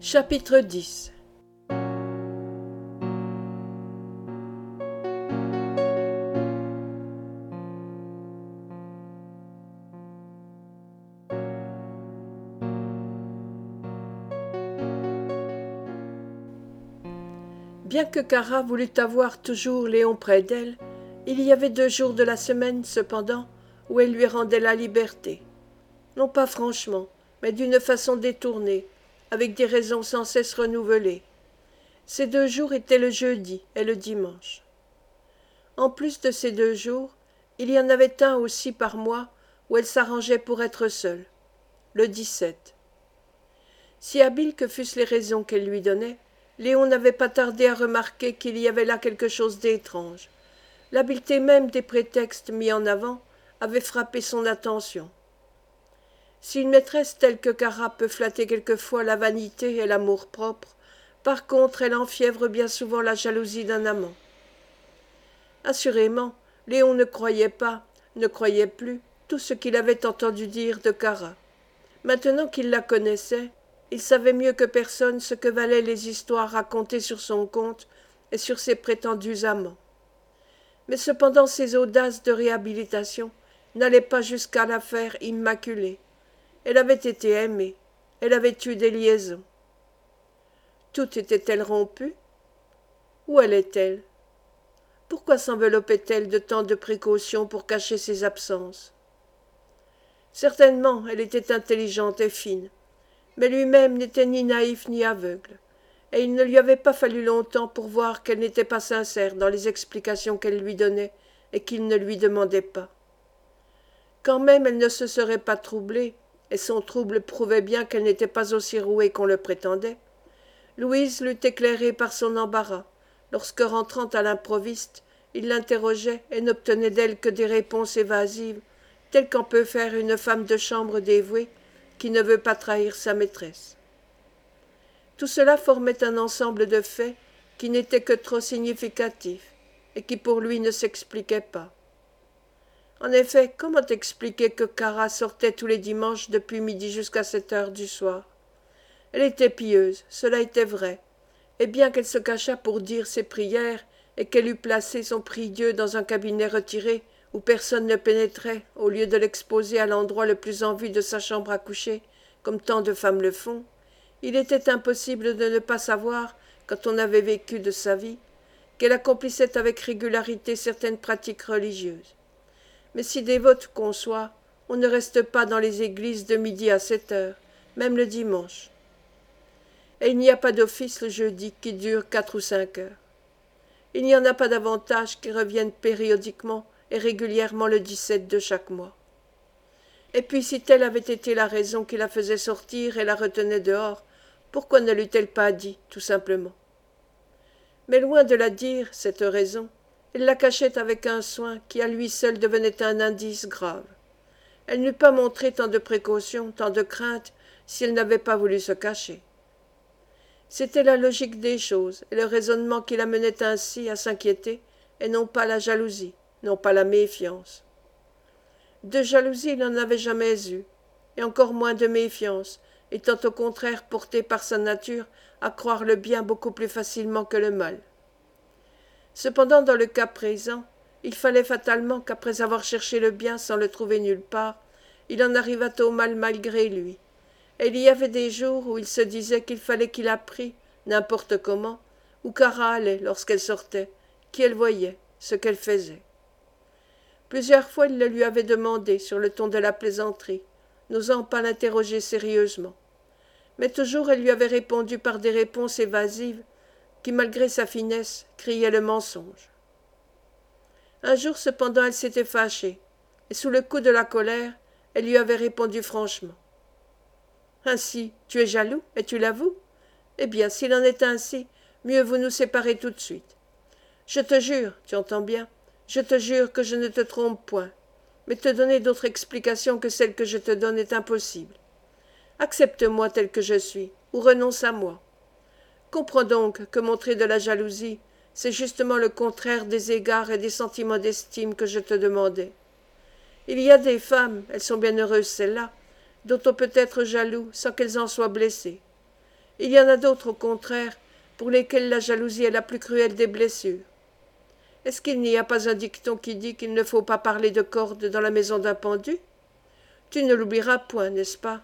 Chapitre 10. Bien que Kara voulût avoir toujours Léon près d'elle, il y avait 2 jours de la semaine, cependant, où elle lui rendait la liberté. Non pas franchement, mais d'une façon détournée, avec des raisons sans cesse renouvelées. Ces 2 jours étaient le jeudi et le dimanche. En plus de ces 2 jours, il y en avait un aussi par mois où elle s'arrangeait pour être seule, le 17. Si habiles que fussent les raisons qu'elle lui donnait, Léon n'avait pas tardé à remarquer qu'il y avait là quelque chose d'étrange. L'habileté même des prétextes mis en avant avait frappé son attention. Si une maîtresse telle que Kara peut flatter quelquefois la vanité et l'amour-propre, par contre elle enfièvre bien souvent la jalousie d'un amant. Assurément, Léon ne croyait plus, tout ce qu'il avait entendu dire de Kara. Maintenant qu'il la connaissait, il savait mieux que personne ce que valaient les histoires racontées sur son compte et sur ses prétendus amants. Mais cependant ses audaces de réhabilitation n'allaient pas jusqu'à la faire immaculée. Elle avait été aimée, elle avait eu des liaisons. Tout était-elle rompu? Où allait-elle? Pourquoi s'enveloppait-elle de tant de précautions pour cacher ses absences? Certainement, elle était intelligente et fine, mais lui-même n'était ni naïf ni aveugle, et il ne lui avait pas fallu longtemps pour voir qu'elle n'était pas sincère dans les explications qu'elle lui donnait et qu'il ne lui demandait pas. Quand même elle ne se serait pas troublée, et son trouble prouvait bien qu'elle n'était pas aussi rouée qu'on le prétendait. Louise l'eût éclairé par son embarras, lorsque rentrant à l'improviste, il l'interrogeait et n'obtenait d'elle que des réponses évasives, telles qu'en peut faire une femme de chambre dévouée qui ne veut pas trahir sa maîtresse. Tout cela formait un ensemble de faits qui n'étaient que trop significatifs et qui pour lui ne s'expliquaient pas. En effet, comment expliquer que Kara sortait tous les dimanches depuis midi jusqu'à 7 heures du soir? Elle était pieuse, cela était vrai, et bien qu'elle se cachât pour dire ses prières et qu'elle eût placé son prie-dieu dans un cabinet retiré où personne ne pénétrait au lieu de l'exposer à l'endroit le plus en vue de sa chambre à coucher, comme tant de femmes le font, il était impossible de ne pas savoir, quand on avait vécu de sa vie, qu'elle accomplissait avec régularité certaines pratiques religieuses. Mais si dévote qu'on soit, on ne reste pas dans les églises de midi à 7 heures, même le dimanche. Et il n'y a pas d'office le jeudi qui dure 4 ou 5 heures. Il n'y en a pas davantage qui reviennent périodiquement et régulièrement le 17 de chaque mois. Et puis si telle avait été la raison qui la faisait sortir et la retenait dehors, pourquoi ne l'eût-elle pas dit, tout simplement? Mais loin de la dire, cette raison, elle la cachait avec un soin qui à lui seul devenait un indice grave. Elle n'eût pas montré tant de précaution, tant de crainte, si elle n'avait pas voulu se cacher. C'était la logique des choses et le raisonnement qui la menait ainsi à s'inquiéter, et non pas la jalousie, non pas la méfiance. De jalousie il n'en avait jamais eu, et encore moins de méfiance, étant au contraire porté par sa nature à croire le bien beaucoup plus facilement que le mal. Cependant, dans le cas présent, il fallait fatalement qu'après avoir cherché le bien sans le trouver nulle part, il en arrivât au mal malgré lui. Et il y avait des jours où il se disait qu'il fallait qu'il apprît, n'importe comment, où Kara allait lorsqu'elle sortait, qui elle voyait, ce qu'elle faisait. Plusieurs fois il le lui avait demandé sur le ton de la plaisanterie, n'osant pas l'interroger sérieusement. Mais toujours elle lui avait répondu par des réponses évasives qui, malgré sa finesse, criaient le mensonge. Un jour cependant elle s'était fâchée, et sous le coup de la colère, elle lui avait répondu franchement. « Ainsi, tu es jaloux, et tu l'avoues? Eh bien, s'il en est ainsi, mieux vaut nous séparer tout de suite. Je te jure, tu entends bien, je te jure que je ne te trompe point, mais te donner d'autre explication que celle que je te donne est impossible. Accepte-moi tel que je suis, ou renonce à moi. Comprends donc que montrer de la jalousie, c'est justement le contraire des égards et des sentiments d'estime que je te demandais. Il y a des femmes, elles sont bien heureuses celles-là, dont on peut être jaloux sans qu'elles en soient blessées. Il y en a d'autres, au contraire, pour lesquels la jalousie est la plus cruelle des blessures. Est-ce qu'il n'y a pas un dicton qui dit qu'il ne faut pas parler de cordes dans la maison d'un pendu? Tu ne l'oublieras point, n'est-ce pas?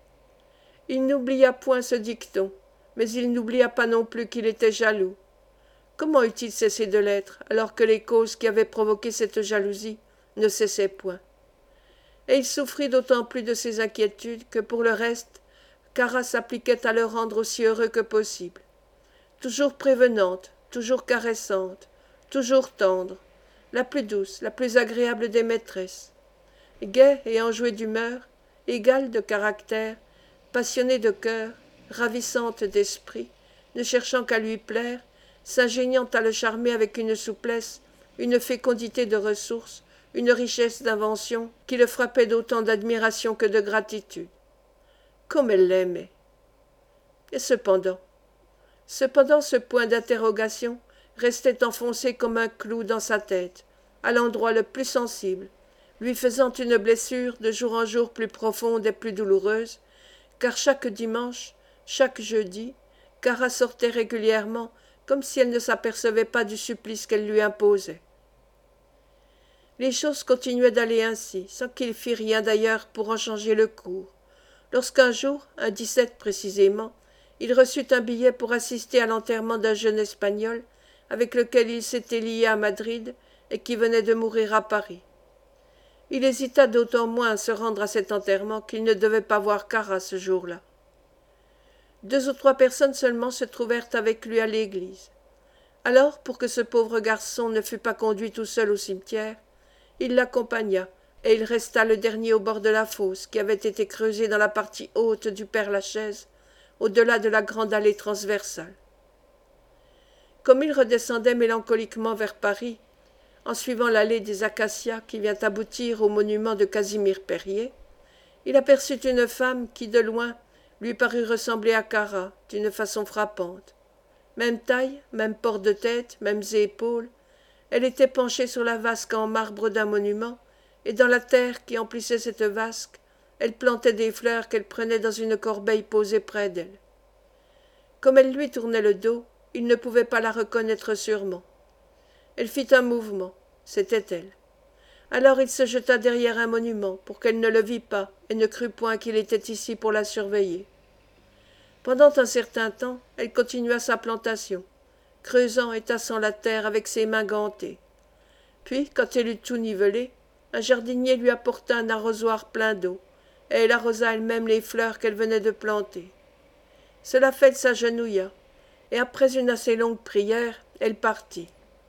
Il n'oublia point ce dicton, mais il n'oublia pas non plus qu'il était jaloux. Comment eût-il cessé de l'être, alors que les causes qui avaient provoqué cette jalousie ne cessaient point? Et il souffrit d'autant plus de ses inquiétudes que, pour le reste, Cara s'appliquait à le rendre aussi heureux que possible. Toujours prévenante, toujours caressante, toujours tendre, la plus douce, la plus agréable des maîtresses. Gaie et enjouée d'humeur, égale de caractère, passionnée de cœur, ravissante d'esprit, ne cherchant qu'à lui plaire, s'ingéniant à le charmer avec une souplesse, une fécondité de ressources, une richesse d'invention qui le frappaient d'autant d'admiration que de gratitude. Comme elle l'aimait! Et cependant ce point d'interrogation restait enfoncé comme un clou dans sa tête, à l'endroit le plus sensible, lui faisant une blessure de jour en jour plus profonde et plus douloureuse, car chaque dimanche, chaque jeudi, Cara sortait régulièrement comme si elle ne s'apercevait pas du supplice qu'elle lui imposait. Les choses continuaient d'aller ainsi, sans qu'il fît rien d'ailleurs pour en changer le cours, lorsqu'un jour, un 17 précisément, il reçut un billet pour assister à l'enterrement d'un jeune Espagnol avec lequel il s'était lié à Madrid et qui venait de mourir à Paris. Il hésita d'autant moins à se rendre à cet enterrement qu'il ne devait pas voir Cara ce jour-là. 2 ou 3 personnes seulement se trouvèrent avec lui à l'église. Alors, pour que ce pauvre garçon ne fût pas conduit tout seul au cimetière, il l'accompagna, et il resta le dernier au bord de la fosse qui avait été creusée dans la partie haute du Père-Lachaise, au-delà de la grande allée transversale. Comme il redescendait mélancoliquement vers Paris, en suivant l'allée des acacias qui vient aboutir au monument de Casimir Périer, il aperçut une femme qui, de loin, lui parut ressembler à Cara d'une façon frappante. Même taille, même port de tête, mêmes épaules, elle était penchée sur la vasque en marbre d'un monument, et dans la terre qui emplissait cette vasque, elle plantait des fleurs qu'elle prenait dans une corbeille posée près d'elle. Comme elle lui tournait le dos, il ne pouvait pas la reconnaître sûrement. Elle fit un mouvement, c'était elle. Alors il se jeta derrière un monument pour qu'elle ne le vît pas et ne crût point qu'il était ici pour la surveiller. Pendant un certain temps, elle continua sa plantation, creusant et tassant la terre avec ses mains gantées. Puis, quand elle eut tout nivelé, un jardinier lui apporta un arrosoir plein d'eau, et elle arrosa elle-même les fleurs qu'elle venait de planter. Cela fait, elle s'agenouilla, et après une assez longue prière, elle partit.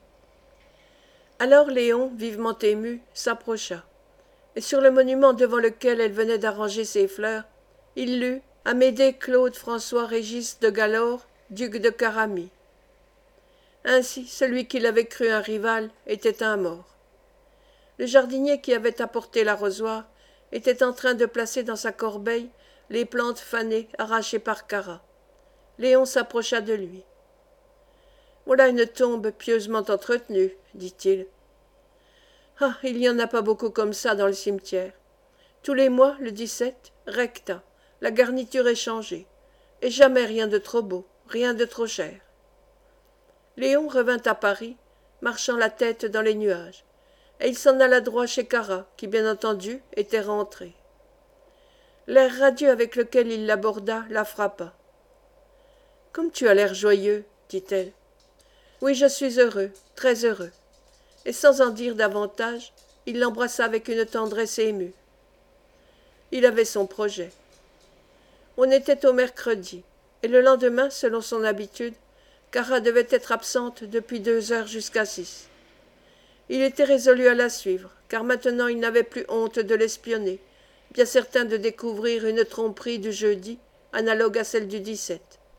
Alors Léon, vivement ému, s'approcha, et sur le monument devant lequel elle venait d'arranger ses fleurs, il lut Amédée Claude François Régis de Galore, duc de Caramie. Ainsi, celui qu'il avait cru un rival était un mort. Le jardinier qui avait apporté l'arrosoir était en train de placer dans sa corbeille les plantes fanées arrachées par Cara. Léon s'approcha de lui. « Voilà une tombe pieusement entretenue, dit-il. Ah, il n'y en a pas beaucoup comme ça dans le cimetière. Tous les mois, le 17, recta, la garniture est changée, et jamais rien de trop beau, rien de trop cher. » Léon revint à Paris, marchant la tête dans les nuages, et il s'en alla droit chez Cara, qui, bien entendu, était rentrée. L'air radieux avec lequel il l'aborda la frappa. « Comme tu as l'air joyeux, dit-elle. Oui, je suis heureux, très heureux. » Et sans en dire davantage, il l'embrassa avec une tendresse émue. Il avait son projet. On était au mercredi, et le lendemain, selon son habitude, Cara devait être absente depuis 2 heures jusqu'à 6. Il était résolu à la suivre, car maintenant il n'avait plus honte de l'espionner, bien certain de découvrir une tromperie du jeudi, analogue à celle du 17.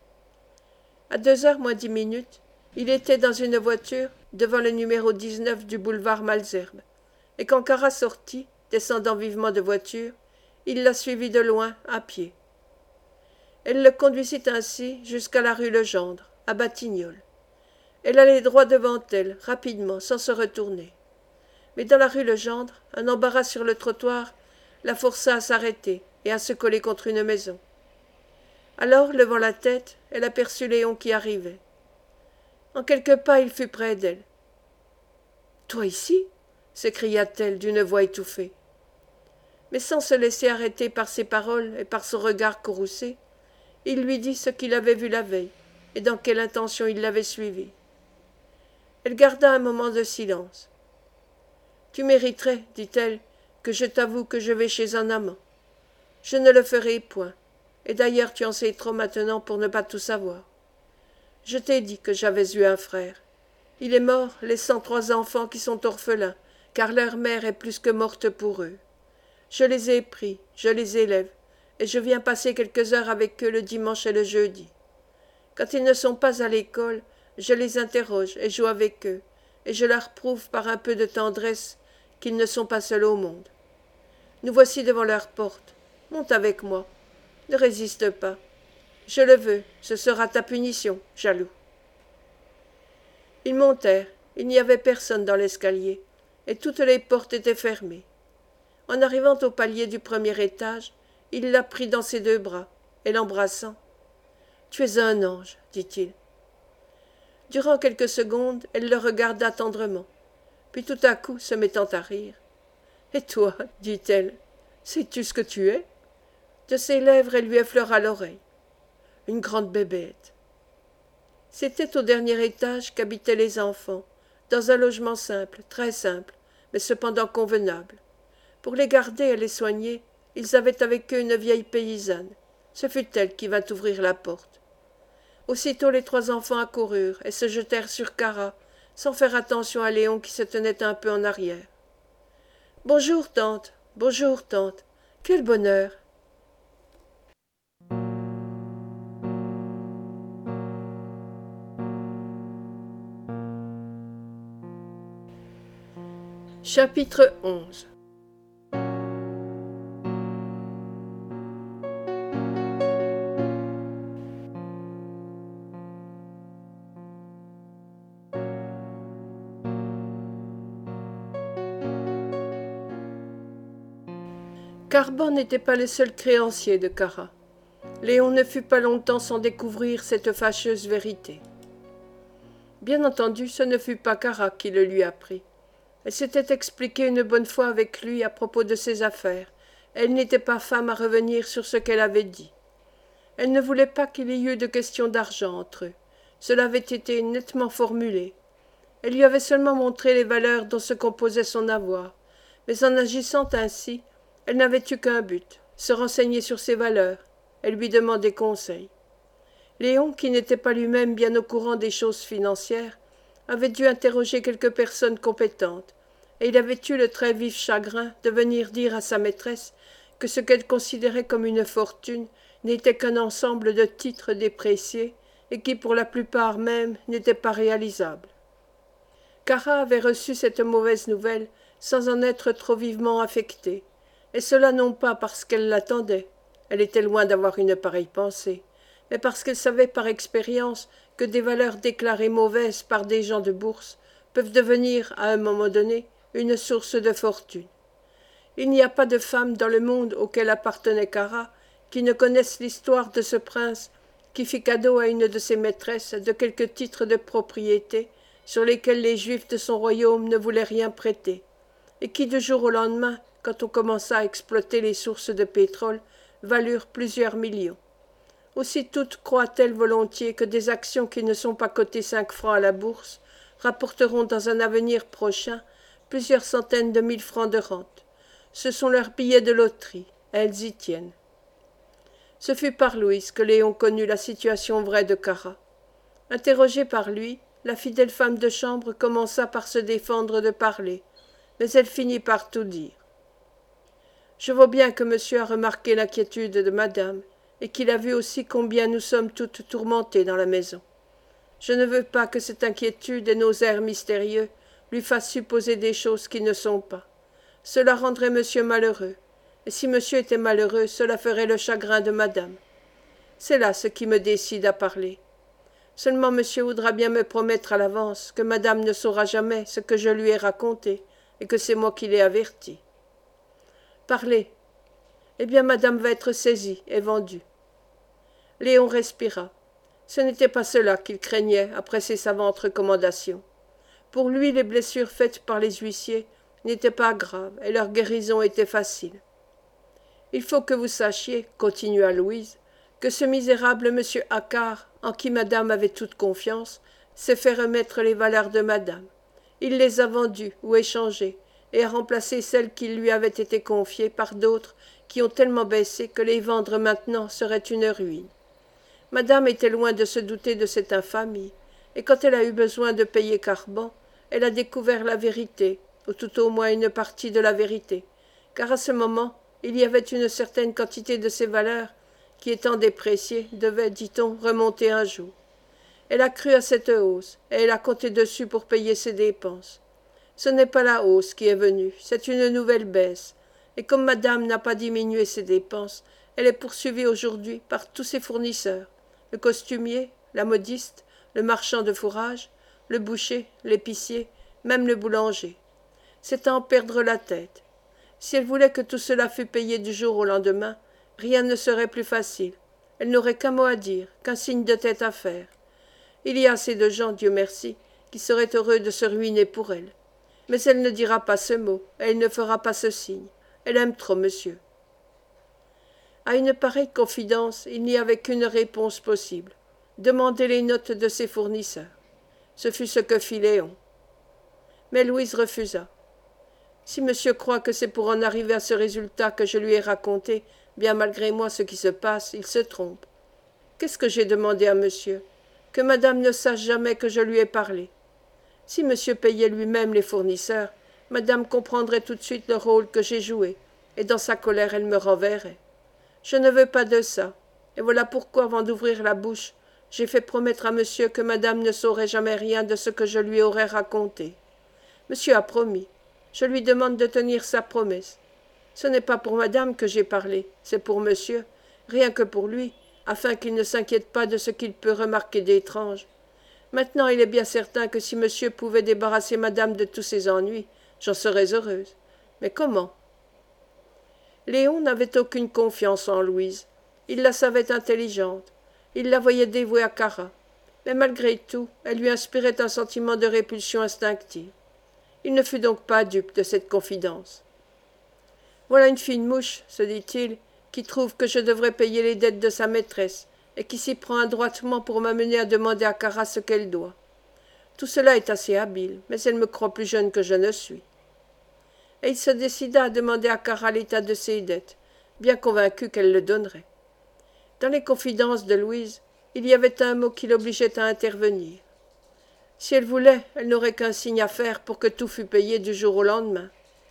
À 2h moins 10 minutes, il était dans une voiture devant le numéro 19 du boulevard Malesherbes, et quand Cara sortit, descendant vivement de voiture, il la suivit de loin, à pied. Elle le conduisit ainsi jusqu'à la rue Legendre, à Batignolles. Elle allait droit devant elle, rapidement, sans se retourner. Mais dans la rue Legendre, un embarras sur le trottoir la força à s'arrêter et à se coller contre une maison. Alors, levant la tête, elle aperçut Léon qui arrivait. En quelques pas, il fut près d'elle. « Toi ici » s'écria-t-elle d'une voix étouffée. Mais sans se laisser arrêter par ses paroles et par son regard courroucé, il lui dit ce qu'il avait vu la veille et dans quelle intention il l'avait suivi. Elle garda un moment de silence. « Tu mériterais, dit-elle, que je t'avoue que je vais chez un amant. Je ne le ferai point, et d'ailleurs tu en sais trop maintenant pour ne pas tout savoir. Je t'ai dit que j'avais eu un frère. Il est mort, laissant 3 enfants qui sont orphelins, car leur mère est plus que morte pour eux. Je les ai pris, je les élève, et je viens passer quelques heures avec eux le dimanche et le jeudi. Quand ils ne sont pas à l'école, je les interroge et joue avec eux, et je leur prouve par un peu de tendresse qu'ils ne sont pas seuls au monde. Nous voici devant leur porte. Monte avec moi. Ne résiste pas. Je le veux, ce sera ta punition, jaloux. » Ils montèrent, il n'y avait personne dans l'escalier, et toutes les portes étaient fermées. En arrivant au palier du premier étage, il la prit dans ses 2 bras, et l'embrassant. « Tu es un ange, dit-il. » Durant quelques secondes, elle le regarda tendrement, puis tout à coup se mettant à rire. « Et toi, dit-elle, sais-tu ce que tu es ?» De ses lèvres, elle lui effleura l'oreille. « Une grande bébête. » C'était au dernier étage qu'habitaient les enfants, dans un logement simple, très simple, mais cependant convenable. Pour les garder et les soigner, ils avaient avec eux une vieille paysanne. Ce fut elle qui vint ouvrir la porte. Aussitôt les 3 enfants accoururent et se jetèrent sur Cara, sans faire attention à Léon qui se tenait un peu en arrière. « Bonjour, tante. Bonjour, tante. Quel bonheur !» Chapitre 11. Carbon n'était pas le seul créancier de Cara. Léon ne fut pas longtemps sans découvrir cette fâcheuse vérité. Bien entendu, ce ne fut pas Cara qui le lui apprit. Elle s'était expliquée une bonne fois avec lui à propos de ses affaires. Elle n'était pas femme à revenir sur ce qu'elle avait dit. Elle ne voulait pas qu'il y eût de question d'argent entre eux. Cela avait été nettement formulé. Elle lui avait seulement montré les valeurs dont se composait son avoir, mais en agissant ainsi, elle n'avait eu qu'un but, se renseigner sur ses valeurs. Elle lui demandait conseil. Léon, qui n'était pas lui-même bien au courant des choses financières, avait dû interroger quelques personnes compétentes, et il avait eu le très vif chagrin de venir dire à sa maîtresse que ce qu'elle considérait comme une fortune n'était qu'un ensemble de titres dépréciés et qui pour la plupart même n'étaient pas réalisables. Cara avait reçu cette mauvaise nouvelle sans en être trop vivement affectée, et cela non pas parce qu'elle l'attendait, elle était loin d'avoir une pareille pensée, mais parce qu'elle savait par expérience que des valeurs déclarées mauvaises par des gens de bourse peuvent devenir, à un moment donné, une source de fortune. Il n'y a pas de femme dans le monde auquel appartenait Cara qui ne connaisse l'histoire de ce prince qui fit cadeau à une de ses maîtresses de quelques titres de propriété sur lesquels les Juifs de son royaume ne voulaient rien prêter, et qui du jour au lendemain, quand on commença à exploiter les sources de pétrole, valurent plusieurs millions. Aussi toutes croient-elles volontiers que des actions qui ne sont pas cotées 5 francs à la bourse rapporteront dans un avenir prochain plusieurs centaines de mille francs de rente. Ce sont leurs billets de loterie, elles y tiennent. Ce fut par Louise que Léon connut la situation vraie de Cara. Interrogée par lui, la fidèle femme de chambre commença par se défendre de parler, mais elle finit par tout dire. « Je vois bien que monsieur a remarqué l'inquiétude de madame, et qu'il a vu aussi combien nous sommes toutes tourmentées dans la maison. Je ne veux pas que cette inquiétude et nos airs mystérieux lui fassent supposer des choses qui ne sont pas. Cela rendrait monsieur malheureux, et si monsieur était malheureux, cela ferait le chagrin de madame. C'est là ce qui me décide à parler. Seulement monsieur voudra bien me promettre à l'avance que madame ne saura jamais ce que je lui ai raconté, et que c'est moi qui l'ai averti. Parlez. Eh bien, madame va être saisie et vendue. Léon respira. Ce n'était pas cela qu'il craignait après ses savantes recommandations. Pour lui, les blessures faites par les huissiers n'étaient pas graves et leur guérison était facile. Il faut que vous sachiez, continua Louise, que ce misérable M. Accard, en qui madame avait toute confiance, s'est fait remettre les valeurs de madame. Il les a vendues ou échangées, et a remplacé celles qui lui avaient été confiées par d'autres qui ont tellement baissé que les vendre maintenant serait une ruine. Madame était loin de se douter de cette infamie, et quand elle a eu besoin de payer Carbon, elle a découvert la vérité, ou tout au moins une partie de la vérité, car à ce moment, il y avait une certaine quantité de ses valeurs qui, étant dépréciées, devait, dit-on, remonter un jour. Elle a cru à cette hausse, et elle a compté dessus pour payer ses dépenses. Ce n'est pas la hausse qui est venue, c'est une nouvelle baisse, et comme madame n'a pas diminué ses dépenses, elle est poursuivie aujourd'hui par tous ses fournisseurs, le costumier, la modiste, le marchand de fourrage, le boucher, l'épicier, même le boulanger. C'est à en perdre la tête. Si elle voulait que tout cela fût payé du jour au lendemain, rien ne serait plus facile. Elle n'aurait qu'un mot à dire, qu'un signe de tête à faire. Il y a assez de gens, Dieu merci, qui seraient heureux de se ruiner pour elle. Mais elle ne dira pas ce mot, et elle ne fera pas ce signe. Elle aime trop monsieur. À une pareille confidence, il n'y avait qu'une réponse possible. Demander les notes de ses fournisseurs. Ce fut ce que fit Léon. Mais Louise refusa. Si monsieur croit que c'est pour en arriver à ce résultat que je lui ai raconté, bien malgré moi ce qui se passe, il se trompe. Qu'est-ce que j'ai demandé à monsieur? Que madame ne sache jamais que je lui ai parlé. Si monsieur payait lui-même les fournisseurs, madame comprendrait tout de suite le rôle que j'ai joué, et dans sa colère elle me renverrait. Je ne veux pas de ça, et voilà pourquoi, avant d'ouvrir la bouche, j'ai fait promettre à monsieur que madame ne saurait jamais rien de ce que je lui aurais raconté. Monsieur a promis. Je lui demande de tenir sa promesse. Ce n'est pas pour madame que j'ai parlé, c'est pour monsieur, rien que pour lui, afin qu'il ne s'inquiète pas de ce qu'il peut remarquer d'étrange. Maintenant il est bien certain que si monsieur pouvait débarrasser madame de tous ses ennuis, j'en serais heureuse. Mais comment? Léon n'avait aucune confiance en Louise. Il la savait intelligente. Il la voyait dévouée à Cara. Mais malgré tout, elle lui inspirait un sentiment de répulsion instinctive. Il ne fut donc pas dupe de cette confidence. Voilà une fine mouche, se dit-il, qui trouve que je devrais payer les dettes de sa maîtresse, et qui s'y prend adroitement pour m'amener à demander à Cara ce qu'elle doit. Tout cela est assez habile, mais elle me croit plus jeune que je ne suis. Et il se décida à demander à Cara l'état de ses dettes, bien convaincu qu'elle le donnerait. Dans les confidences de Louise, il y avait un mot qui l'obligeait à intervenir. Si elle voulait, elle n'aurait qu'un signe à faire pour que tout fût payé du jour au lendemain.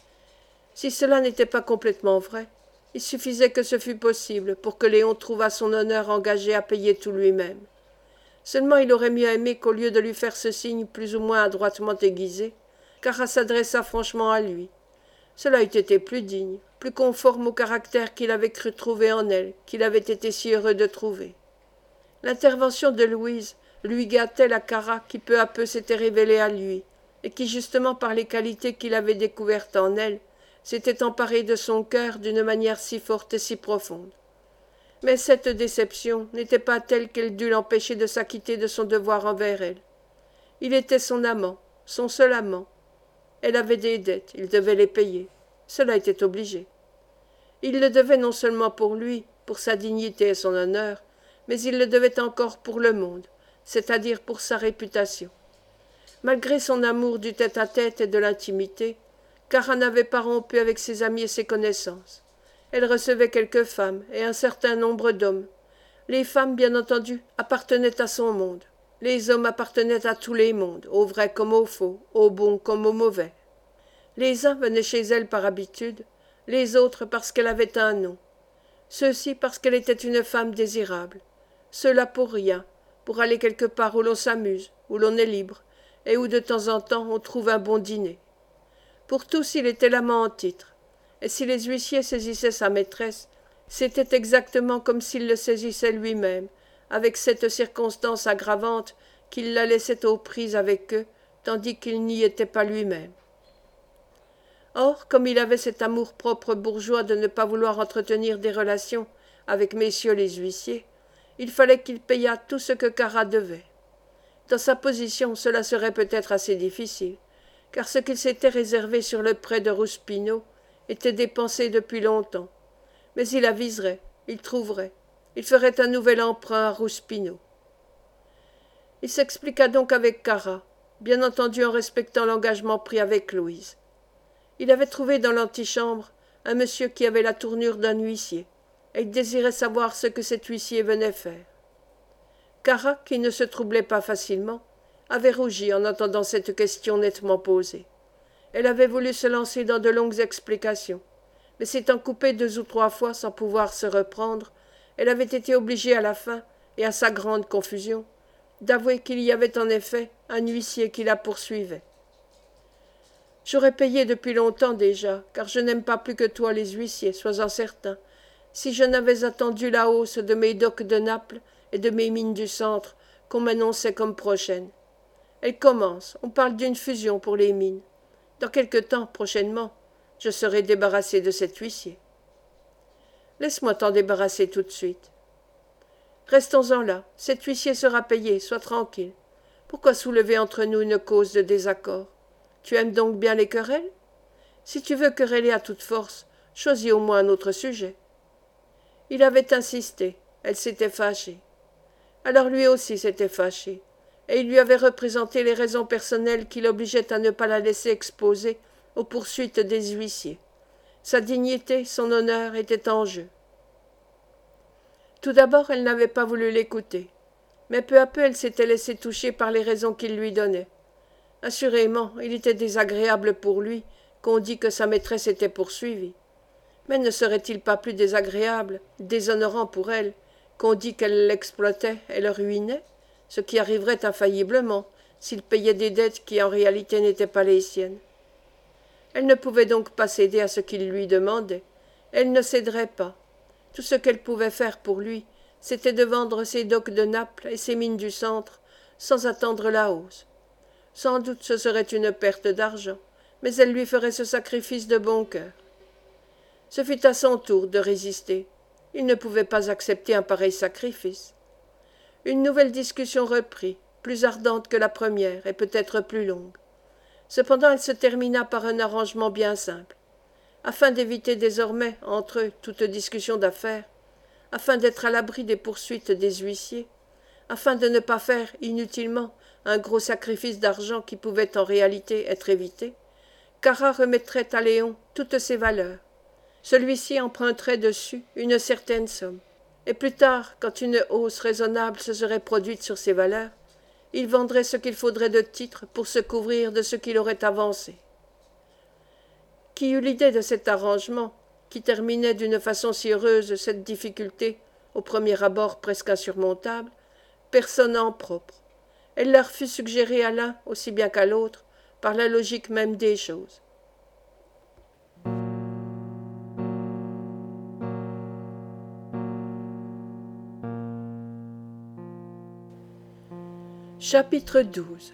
Si cela n'était pas complètement vrai, il suffisait que ce fût possible pour que Léon trouvât son honneur engagé à payer tout lui-même. Seulement il aurait mieux aimé qu'au lieu de lui faire ce signe plus ou moins adroitement aiguisé, Cara s'adressât franchement à lui. Cela eût été plus digne, plus conforme au caractère qu'il avait cru trouver en elle, qu'il avait été si heureux de trouver. L'intervention de Louise lui gâtait la Cara qui peu à peu s'était révélée à lui, et qui, justement par les qualités qu'il avait découvertes en elle, s'était emparée de son cœur d'une manière si forte et si profonde. Mais cette déception n'était pas telle qu'elle dût l'empêcher de s'acquitter de son devoir envers elle. Il était son amant, son seul amant. Elle avait des dettes, il devait les payer. Cela était obligé. Il le devait non seulement pour lui, pour sa dignité et son honneur, mais il le devait encore pour le monde, c'est-à-dire pour sa réputation. Malgré son amour du tête-à-tête et de l'intimité, Cara n'avait pas rompu avec ses amis et ses connaissances. Elle recevait quelques femmes et un certain nombre d'hommes. Les femmes, bien entendu, appartenaient à son monde. Les hommes appartenaient à tous les mondes, au vrai comme au faux, au bon comme au mauvais. Les uns venaient chez elle par habitude, les autres parce qu'elle avait un nom. Ceux-ci parce qu'elle était une femme désirable. Ceux-là pour rien, pour aller quelque part où l'on s'amuse, où l'on est libre, et où de temps en temps on trouve un bon dîner. Pour tous il était l'amant en titre, et si les huissiers saisissaient sa maîtresse, c'était exactement comme s'il le saisissait lui-même, avec cette circonstance aggravante qu'il la laissait aux prises avec eux, tandis qu'il n'y était pas lui-même. Or, comme il avait cet amour-propre bourgeois de ne pas vouloir entretenir des relations avec messieurs les huissiers, Il fallait qu'il payât tout ce que Cara devait. Dans sa position, cela serait peut-être assez difficile, car ce qu'il s'était réservé sur le prêt de Ruspino était dépensé depuis longtemps. Mais il aviserait, il trouverait, il ferait un nouvel emprunt à Ruspino. Il s'expliqua donc avec Cara, bien entendu en respectant l'engagement pris avec Louise. Il avait trouvé dans l'antichambre un monsieur qui avait la tournure d'un huissier, et il désirait savoir ce que cet huissier venait faire. Cara, qui ne se troublait pas facilement, avait rougi en entendant cette question nettement posée. Elle avait voulu se lancer dans de longues explications, mais s'étant coupée 2 ou 3 fois sans pouvoir se reprendre, elle avait été obligée à la fin, et à sa grande confusion, d'avouer qu'il y avait en effet un huissier qui la poursuivait. « J'aurais payé depuis longtemps déjà, car je n'aime pas plus que toi les huissiers, sois-en certain, si je n'avais attendu la hausse de mes docks de Naples et de mes mines du centre, qu'on m'annonçait comme prochaine. Elle commence, on parle d'une fusion pour les mines. Dans quelque temps, prochainement, je serai débarrassé de cet huissier. Laisse-moi t'en débarrasser tout de suite. Restons-en là, cet huissier sera payé, sois tranquille. Pourquoi soulever entre nous une cause de désaccord? Tu aimes donc bien les querelles? Si tu veux quereller à toute force, choisis au moins un autre sujet. » Il avait insisté, elle s'était fâchée. Alors lui aussi s'était fâché, et il lui avait représenté les raisons personnelles qui l'obligeaient à ne pas la laisser exposer aux poursuites des huissiers. Sa dignité, son honneur étaient en jeu. Tout d'abord, elle n'avait pas voulu l'écouter, mais peu à peu elle s'était laissée toucher par les raisons qu'il lui donnait. Assurément, il était désagréable pour lui qu'on dît que sa maîtresse était poursuivie. Mais ne serait-il pas plus désagréable, déshonorant pour elle, qu'on dît qu'elle l'exploitait et le ruinait, ce qui arriverait infailliblement s'il payait des dettes qui en réalité n'étaient pas les siennes. Elle ne pouvait donc pas céder à ce qu'il lui demandait. Elle ne céderait pas. Tout ce qu'elle pouvait faire pour lui, c'était de vendre ses docks de Naples et ses mines du centre, sans attendre la hausse. Sans doute ce serait une perte d'argent, mais elle lui ferait ce sacrifice de bon cœur. Ce fut à son tour de résister. Il ne pouvait pas accepter un pareil sacrifice. Une nouvelle discussion reprit, plus ardente que la première et peut-être plus longue. Cependant elle se termina par un arrangement bien simple. Afin d'éviter désormais entre eux toute discussion d'affaires, afin d'être à l'abri des poursuites des huissiers, afin de ne pas faire inutilement un gros sacrifice d'argent qui pouvait en réalité être évité, Cara remettrait à Léon toutes ses valeurs. Celui-ci emprunterait dessus une certaine somme, et plus tard, quand une hausse raisonnable se serait produite sur ses valeurs, il vendrait ce qu'il faudrait de titres pour se couvrir de ce qu'il aurait avancé. Qui eut l'idée de cet arrangement, qui terminait d'une façon si heureuse cette difficulté, au premier abord presque insurmontable, personne en propre. Elle leur fut suggérée à l'un aussi bien qu'à l'autre, par la logique même des choses. Chapitre 12.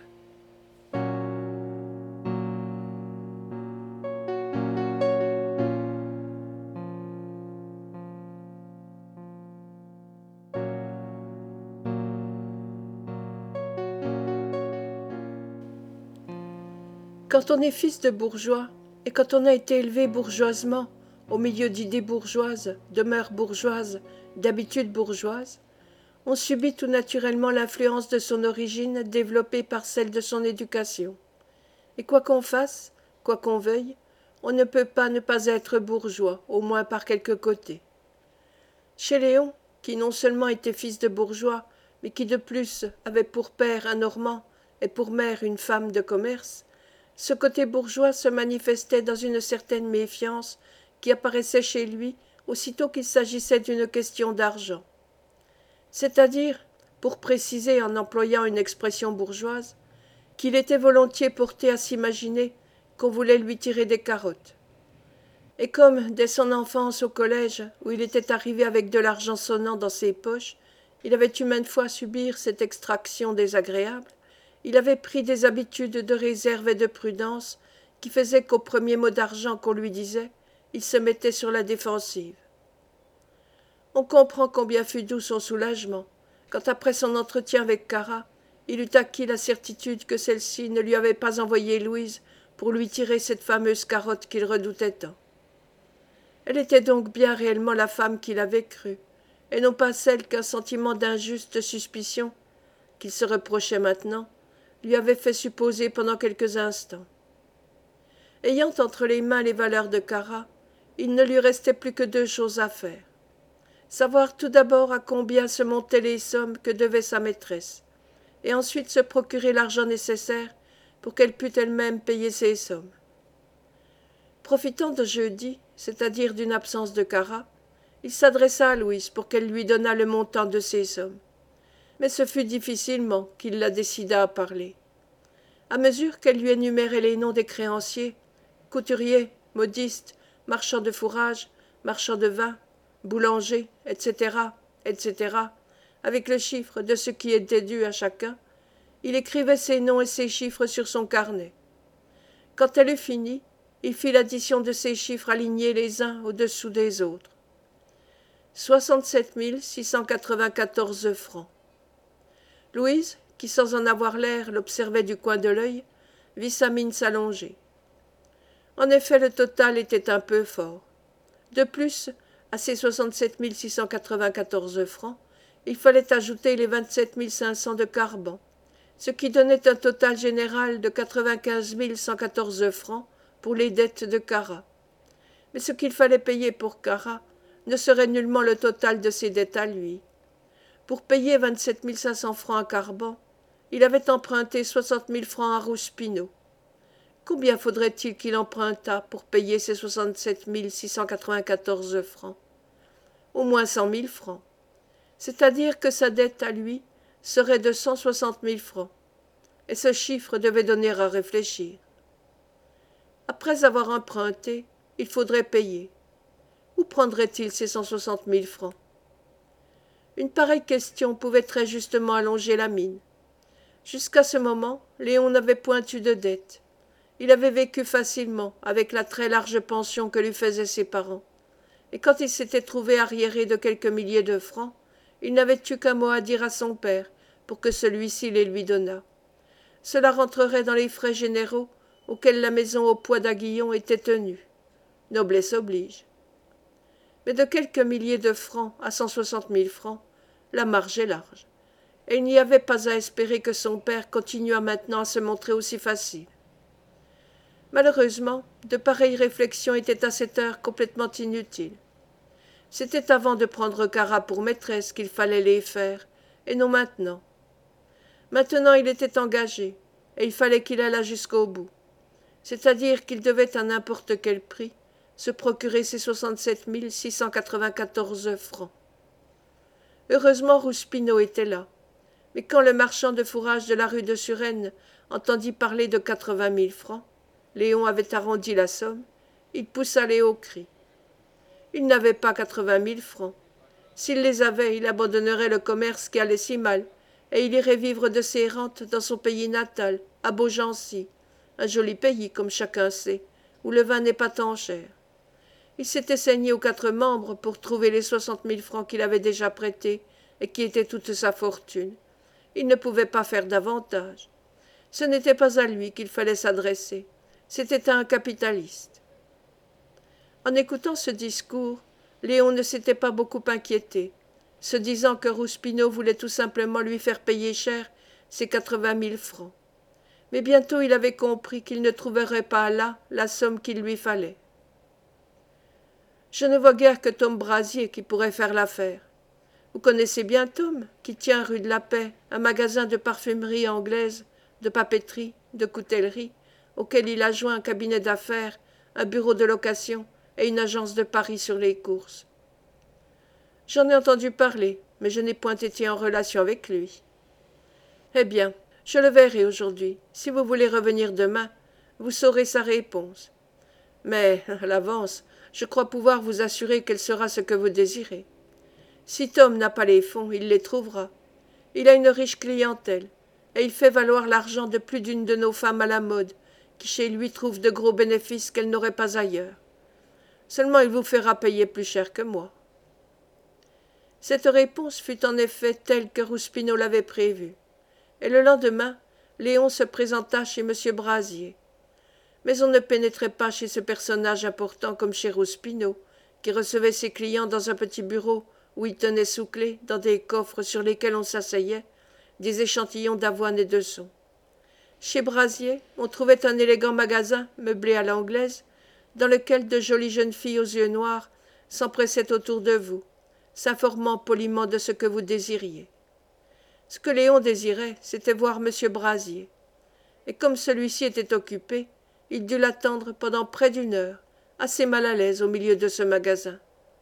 Quand on est fils de bourgeois, et quand on a été élevé bourgeoisement, au milieu d'idées bourgeoises, de mœurs bourgeoises, d'habitudes bourgeoises, on subit tout naturellement l'influence de son origine développée par celle de son éducation. Et quoi qu'on fasse, quoi qu'on veuille, on ne peut pas ne pas être bourgeois, au moins par quelque côté. Chez Léon, qui non seulement était fils de bourgeois, mais qui de plus avait pour père un Normand et pour mère une femme de commerce, ce côté bourgeois se manifestait dans une certaine méfiance qui apparaissait chez lui aussitôt qu'il s'agissait d'une question d'argent. C'est-à-dire, pour préciser en employant une expression bourgeoise, qu'il était volontiers porté à s'imaginer qu'on voulait lui tirer des carottes. Et comme, dès son enfance au collège, où il était arrivé avec de l'argent sonnant dans ses poches, il avait eu maintes fois subir cette extraction désagréable, il avait pris des habitudes de réserve et de prudence qui faisaient qu'au premier mot d'argent qu'on lui disait, il se mettait sur la défensive. On comprend combien fut doux son soulagement, quand après son entretien avec Cara, il eut acquis la certitude que celle-ci ne lui avait pas envoyé Louise pour lui tirer cette fameuse carotte qu'il redoutait tant. Elle était donc bien réellement la femme qu'il avait crue, et non pas celle qu'un sentiment d'injuste suspicion, qu'il se reprochait maintenant, lui avait fait supposer pendant quelques instants. Ayant entre les mains les valeurs de Cara, il ne lui restait plus que deux choses à faire. Savoir tout d'abord à combien se montaient les sommes que devait sa maîtresse, et ensuite se procurer l'argent nécessaire pour qu'elle pût elle-même payer ces sommes. Profitant de jeudi, c'est-à-dire d'une absence de Cara, il s'adressa à Louise pour qu'elle lui donnât le montant de ces sommes. Mais ce fut difficilement qu'il la décida à parler. À mesure qu'elle lui énumérait les noms des créanciers, couturiers, modistes, marchands de fourrage, marchands de vin, boulangers, etc., etc., avec le chiffre de ce qui était dû à chacun, il écrivait ces noms et ces chiffres sur son carnet. Quand elle eut fini, il fit l'addition de ces chiffres alignés les uns au-dessous des autres. 67 694 francs. Louise, qui sans en avoir l'air l'observait du coin de l'œil, vit sa mine s'allonger. En effet, le total était un peu fort. De plus, à ces 67 694 francs, il fallait ajouter les 27 500 de Carban, ce qui donnait un total général de 95 114 francs pour les dettes de Cara. Mais ce qu'il fallait payer pour Cara ne serait nullement le total de ses dettes à lui. Pour payer 27 500 francs à Carban, il avait emprunté 60 000 francs à Rouspino. Combien faudrait-il qu'il empruntât pour payer ces 67 694 francs? Au moins 100 000 francs. C'est-à-dire que sa dette à lui serait de 160 000 francs. Et ce chiffre devait donner à réfléchir. Après avoir emprunté, il faudrait payer. Où prendrait-il ces 160 000 francs? Une pareille question pouvait très justement allonger la mine. Jusqu'à ce moment, Léon n'avait point eu de dette. Il avait vécu facilement, avec la très large pension que lui faisaient ses parents. Et quand il s'était trouvé arriéré de quelques milliers de francs, il n'avait eu qu'un mot à dire à son père, pour que celui-ci les lui donnât. Cela rentrerait dans les frais généraux auxquels la maison au Pois d'Aguillon était tenue. Noblesse oblige. Mais de quelques milliers de francs à 160 000 francs, la marge est large. Et il n'y avait pas à espérer que son père continuât maintenant à se montrer aussi facile. Malheureusement, de pareilles réflexions étaient à cette heure complètement inutiles. C'était avant de prendre Cara pour maîtresse qu'il fallait les faire, et non maintenant. Maintenant il était engagé, et il fallait qu'il allât jusqu'au bout. C'est-à-dire qu'il devait à n'importe quel prix se procurer ses 67 694 francs. Heureusement Rouspino était là, mais quand le marchand de fourrage de la rue de Suresnes entendit parler de 80 000 francs, Léon avait arrondi la somme, il poussa les hauts cris. Il n'avait pas 80 000 francs. S'il les avait, il abandonnerait le commerce qui allait si mal, et il irait vivre de ses rentes dans son pays natal, à Beaugency, un joli pays, comme chacun sait, où le vin n'est pas tant cher. Il s'était saigné aux 4 membres pour trouver les 60 000 francs qu'il avait déjà prêtés, et qui étaient toute sa fortune. Il ne pouvait pas faire davantage. Ce n'était pas à lui qu'il fallait s'adresser, c'était à un capitaliste. En écoutant ce discours, Léon ne s'était pas beaucoup inquiété, se disant que Rouspino voulait tout simplement lui faire payer cher ses 80 000 francs. Mais bientôt il avait compris qu'il ne trouverait pas là la somme qu'il lui fallait. Je ne vois guère que Tom Brasier qui pourrait faire l'affaire. Vous connaissez bien Tom, qui tient rue de la Paix un magasin de parfumerie anglaise, de papeterie, de coutellerie, auquel il a joint un cabinet d'affaires, un bureau de location et une agence de paris sur les courses. J'en ai entendu parler, mais je n'ai point été en relation avec lui. Eh bien, je le verrai aujourd'hui. Si vous voulez revenir demain, vous saurez sa réponse. Mais, à l'avance, je crois pouvoir vous assurer qu'elle sera ce que vous désirez. Si Tom n'a pas les fonds, il les trouvera. Il a une riche clientèle, et il fait valoir l'argent de plus d'une de nos femmes à la mode, qui chez lui trouvent de gros bénéfices qu'elles n'auraient pas ailleurs. Seulement il vous fera payer plus cher que moi. Cette réponse fut en effet telle que Rouspino l'avait prévue, et le lendemain, Léon se présenta chez M. Brasier. Mais on ne pénétrait pas chez ce personnage important comme chez Rouspino, qui recevait ses clients dans un petit bureau où il tenait sous clé, dans des coffres sur lesquels on s'asseyait, des échantillons d'avoine et de son. Chez Brasier, on trouvait un élégant magasin, meublé à l'anglaise, dans lequel de jolies jeunes filles aux yeux noirs s'empressaient autour de vous, s'informant poliment de ce que vous désiriez. Ce que Léon désirait, c'était voir M. Brasier. Et comme celui-ci était occupé, il dut l'attendre pendant près d'une heure, assez mal à l'aise au milieu de ce magasin.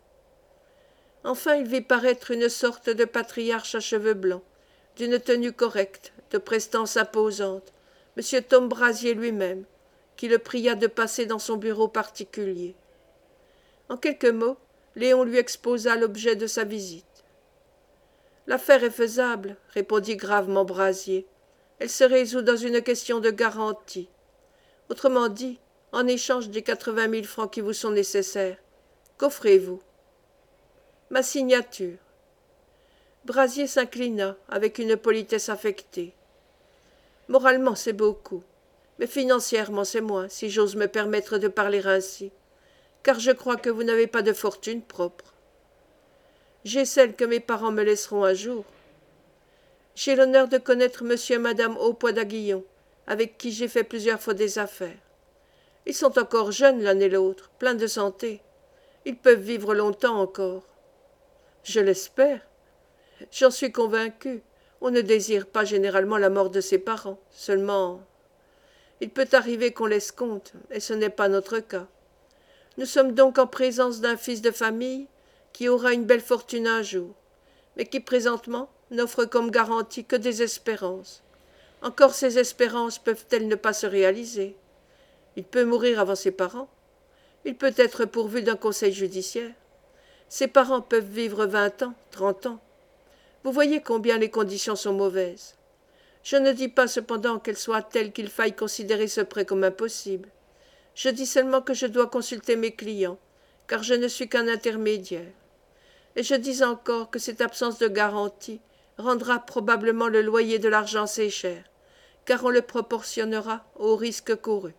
Enfin il vit paraître une sorte de patriarche à cheveux blancs, d'une tenue correcte, de prestance imposante, M. Tom Brasier lui-même, qui le pria de passer dans son bureau particulier. En quelques mots, Léon lui exposa l'objet de sa visite. L'affaire est faisable, répondit gravement Brasier. Elle se résout dans une question de garantie. Autrement dit, en échange des 80 000 francs qui vous sont nécessaires, qu'offrez-vous? Ma signature. Brasier s'inclina avec une politesse affectée. Moralement, c'est beaucoup, mais financièrement, c'est moins, si j'ose me permettre de parler ainsi, car je crois que vous n'avez pas de fortune propre. J'ai celle que mes parents me laisseront un jour. J'ai l'honneur de connaître monsieur et madame Haupoix-d'Aguillon, avec qui j'ai fait plusieurs fois des affaires. Ils sont encore jeunes l'un et l'autre, pleins de santé. Ils peuvent vivre longtemps encore. Je l'espère. J'en suis convaincu. On ne désire pas généralement la mort de ses parents. Seulement, il peut arriver qu'on laisse compte, et ce n'est pas notre cas. Nous sommes donc en présence d'un fils de famille qui aura une belle fortune un jour, mais qui présentement n'offre comme garantie que des espérances. Encore ces espérances peuvent-elles ne pas se réaliser? Il peut mourir avant ses parents. Il peut être pourvu d'un conseil judiciaire. Ses parents peuvent vivre 20 ans, 30 ans. Vous voyez combien les conditions sont mauvaises. Je ne dis pas cependant qu'elles soient telles qu'il faille considérer ce prêt comme impossible. Je dis seulement que je dois consulter mes clients, car je ne suis qu'un intermédiaire. Et je dis encore que cette absence de garantie rendra probablement le loyer de l'argent assez cher, car on le proportionnera au risque couru.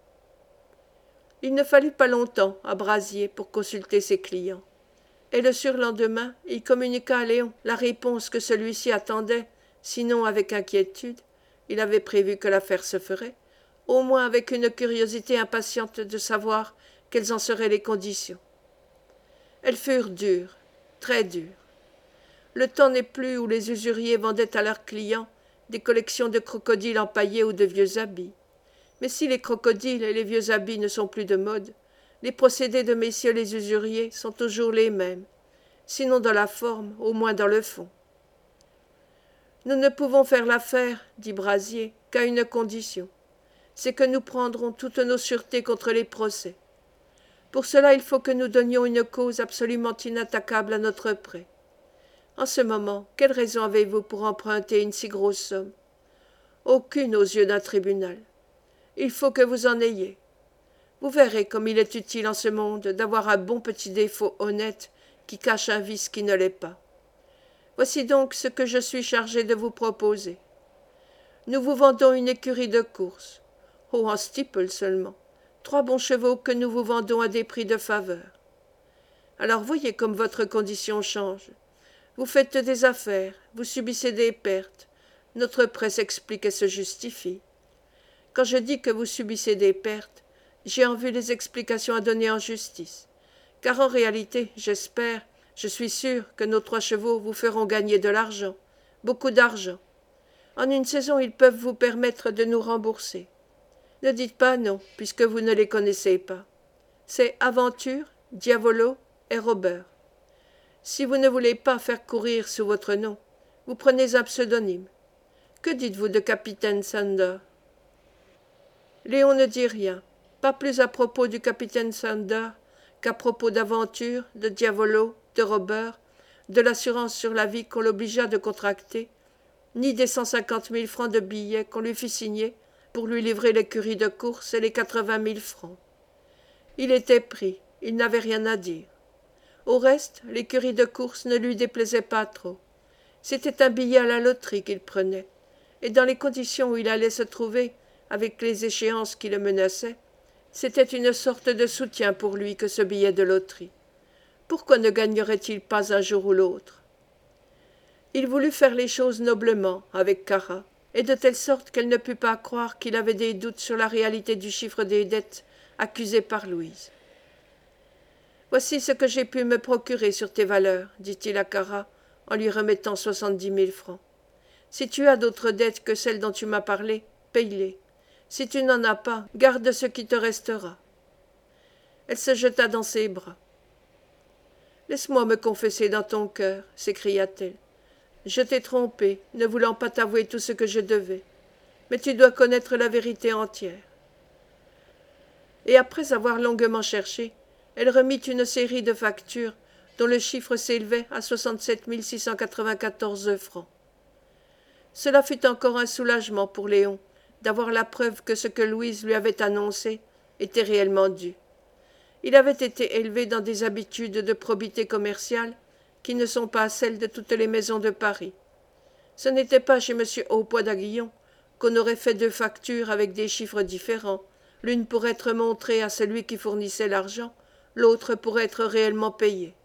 Il ne fallut pas longtemps à Brasier pour consulter ses clients. Et le surlendemain, il communiqua à Léon la réponse que celui-ci attendait, sinon avec inquiétude, il avait prévu que l'affaire se ferait, au moins avec une curiosité impatiente de savoir quelles en seraient les conditions. Elles furent dures, très dures. Le temps n'est plus où les usuriers vendaient à leurs clients des collections de crocodiles empaillés ou de vieux habits. Mais si les crocodiles et les vieux habits ne sont plus de mode, les procédés de messieurs les usuriers sont toujours les mêmes, sinon dans la forme, au moins dans le fond. Nous ne pouvons faire l'affaire, dit Brasier, qu'à une condition, c'est que nous prendrons toutes nos sûretés contre les procès. Pour cela, il faut que nous donnions une cause absolument inattaquable à notre prêt. En ce moment, quelle raison avez-vous pour emprunter une si grosse somme? Aucune aux yeux d'un tribunal. Il faut que vous en ayez. Vous verrez comme il est utile en ce monde d'avoir un bon petit défaut honnête qui cache un vice qui ne l'est pas. Voici donc ce que je suis chargé de vous proposer. Nous vous vendons une écurie de course. Oh, en steeple seulement. 3 bons chevaux que nous vous vendons à des prix de faveur. Alors voyez comme votre condition change. Vous faites des affaires, vous subissez des pertes. Notre prêt s'explique et se justifie. Quand je dis que vous subissez des pertes, j'ai en vue les explications à donner en justice. Car en réalité, j'espère, je suis sûr que nos 3 chevaux vous feront gagner de l'argent, beaucoup d'argent. En une saison, ils peuvent vous permettre de nous rembourser. Ne dites pas non, puisque vous ne les connaissez pas. C'est Aventure, Diavolo et Robert. Si vous ne voulez pas faire courir sous votre nom, vous prenez un pseudonyme. Que dites-vous de Capitaine Sander? Léon ne dit rien, pas plus à propos du capitaine Sander qu'à propos d'Aventure, de Diavolo, de Robert, de l'assurance sur la vie qu'on l'obligea de contracter, ni des 150 000 francs de billets qu'on lui fit signer pour lui livrer l'écurie de course et les 80 000 francs. Il était pris, il n'avait rien à dire. Au reste, l'écurie de course ne lui déplaisait pas trop. C'était un billet à la loterie qu'il prenait, et dans les conditions où il allait se trouver, avec les échéances qui le menaçaient, c'était une sorte de soutien pour lui que ce billet de loterie. Pourquoi ne gagnerait-il pas un jour ou l'autre? Il voulut faire les choses noblement avec Cara, et de telle sorte qu'elle ne put pas croire qu'il avait des doutes sur la réalité du chiffre des dettes accusées par Louise. Voici ce que j'ai pu me procurer sur tes valeurs, dit-il à Cara en lui remettant 70 000 francs. Si tu as d'autres dettes que celles dont tu m'as parlé, paye-les. Si tu n'en as pas, garde ce qui te restera. Elle se jeta dans ses bras. Laisse-moi me confesser dans ton cœur, s'écria-t-elle. Je t'ai trompé, ne voulant pas t'avouer tout ce que je devais. Mais tu dois connaître la vérité entière. Et après avoir longuement cherché, elle remit une série de factures dont le chiffre s'élevait à 67 694 francs. Cela fut encore un soulagement pour Léon d'avoir la preuve que ce que Louise lui avait annoncé était réellement dû. Il avait été élevé dans des habitudes de probité commerciale qui ne sont pas celles de toutes les maisons de Paris. Ce n'était pas chez M. Haupoix d'Aguillon qu'on aurait fait deux factures avec des chiffres différents, l'une pour être montrée à celui qui fournissait l'argent, l'autre pour être réellement payée.